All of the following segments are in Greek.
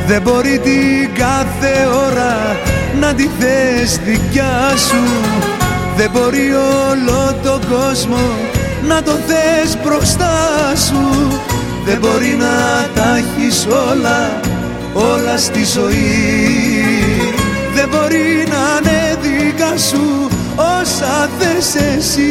Δεν μπορεί την κάθε ώρα να τη θες δικιά σου. Δεν μπορεί όλο τον κόσμο να το θες μπροστά σου. Δεν μπορεί να τα έχεις όλα, όλα στη ζωή. Δεν μπορεί να είναι δικά σου όσα θες εσύ.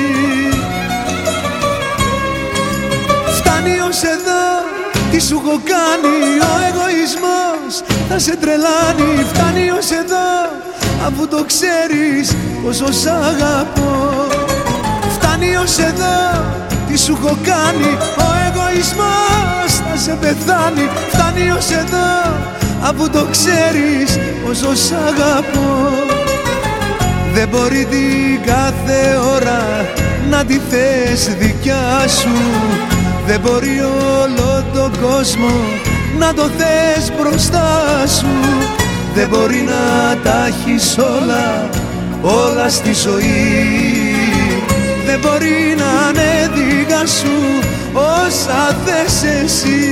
Φτάνει ως εδώ, τι σου έχω κάνει, ο εγωισμός θα σε τρελάνει. Φτάνει ως εδώ, αφού το ξέρεις πόσο σ' αγαπώ. Φτάνει ως εδώ, τι σου έχω κάνει, ο εγωισμός θα σε πεθάνει. Φτάνει ως εδώ, αφού το ξέρεις πόσο σ' αγαπώ. Δεν μπορεί την κάθε ώρα να τη θες δικιά σου. Δεν μπορεί όλο τον κόσμο να το θες μπροστά σου. Δεν μπορεί να τα έχεις όλα, όλα στη ζωή. Δεν μπορεί να είναι δικά σου όσα θες εσύ.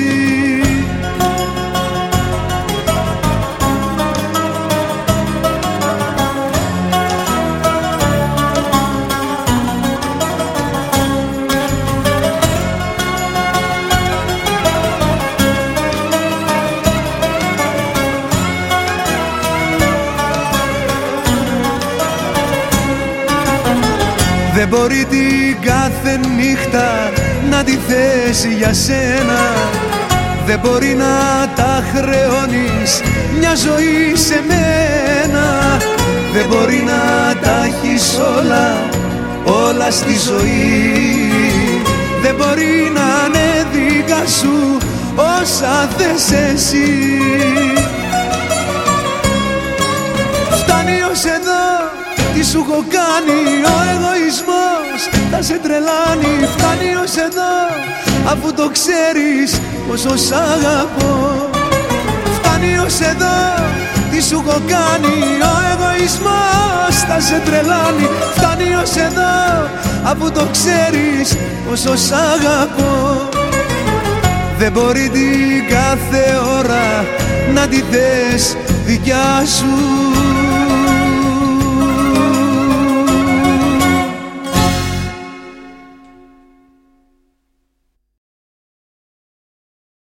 Δεν μπορεί την κάθε νύχτα να τη θες για σένα. Δεν μπορεί να τα χρεώνεις μια ζωή σε μένα. Δεν μπορεί να τα έχεις όλα, όλα στη ζωή. Δεν μπορεί να είναι δικά σου όσα θες εσύ. Φτάνει ως εδώ, τι σου έχω κάνει, ο εγωισμός θα σε τρελάνει. Φτάνει ως εδώ, αφού το ξέρεις πόσο σ' αγαπώ. Φτάνει ως εδώ, τι σου έχω κάνει, ο εγωισμός θα σε τρελάνει. Φτάνει ως εδώ, αφού το ξέρεις πόσο σ' αγαπώ. Δεν μπορεί την κάθε ώρα να τη θες δικιά σου.